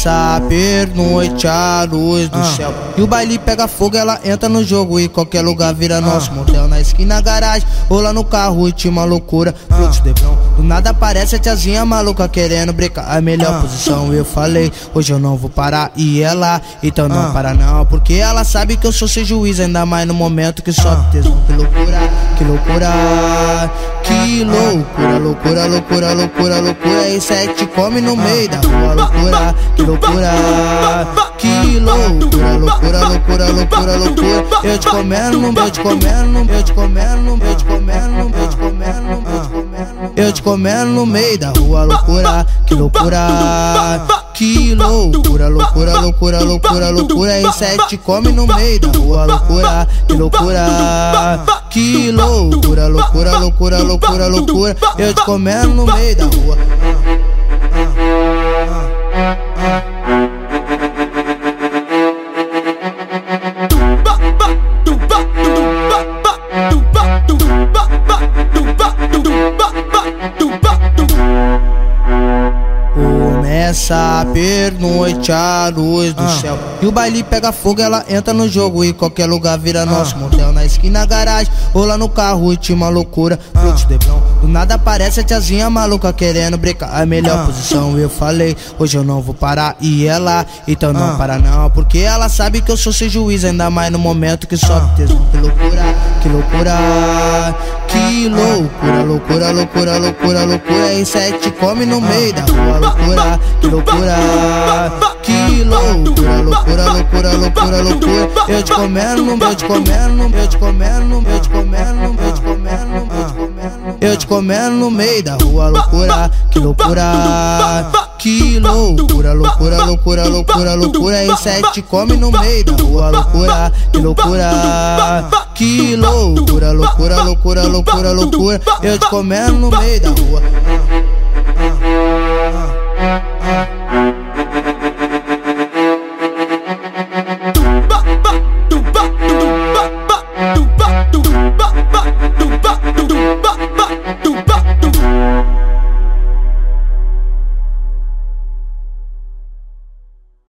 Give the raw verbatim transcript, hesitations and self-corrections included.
Começa a pernoite a luz do ah. céu e o baile pega fogo, ela entra no jogo e qualquer lugar vira ah. nosso motel. Na esquina, garagem, ou lá no carro, e uma loucura, fluxo de brão. Do nada aparece a tiazinha maluca querendo brincar a melhor ah. posição. Eu falei, hoje eu não vou parar e ela, então não ah. para não, porque ela sabe que eu sou seu juiz, ainda mais no momento que sobe ah. tesão. Que loucura, que loucura, que loucura, loucura, loucura, loucura, loucura. E sete come no meio da rua, loucura, que loucura, que loucura, loucura, loucura, loucura, loucura. Eu te comendo, eu te comendo, eu te comendo, eu te comendo, eu te comendo, eu te comendo, eu te comendo no meio da rua, loucura, que loucura, que loucura, loucura, loucura, loucura, loucura. E sete come no meio da rua, loucura, que loucura, que loucura, loucura, loucura, loucura, loucura. Eu te comendo no meio da rua. Começa a pernoite a luz do ah. céu e o baile pega fogo, ela entra no jogo e qualquer lugar vira ah. nosso motel. Na esquina, garagem, ou lá no carro, e uma loucura, fluxo ah. de brão. Do nada aparece a tiazinha maluca querendo brincar a melhor ah. posição. Eu falei, hoje eu não vou parar e ela, então não ah. para não, porque ela sabe que eu sou seu juiz, ainda mais no momento que sobe tesão. Que loucura, que loucura, que loucura, loucura, loucura, loucura, loucura. E sete come no meio da rua, loucura, que loucura, que loucura, loucura, loucura, loucura, loucura. Eu te comendo, eu te comendo, eu te comendo, eu te comendo, eu te comendo, eu te comendo, eu te comendo no meio da rua, loucura, que loucura, que loucura, loucura, loucura, loucura, loucura. E sete come no meio da rua, loucura, que loucura, que loucura, loucura, loucura, loucura, loucura. Eu te comendo no meio da rua.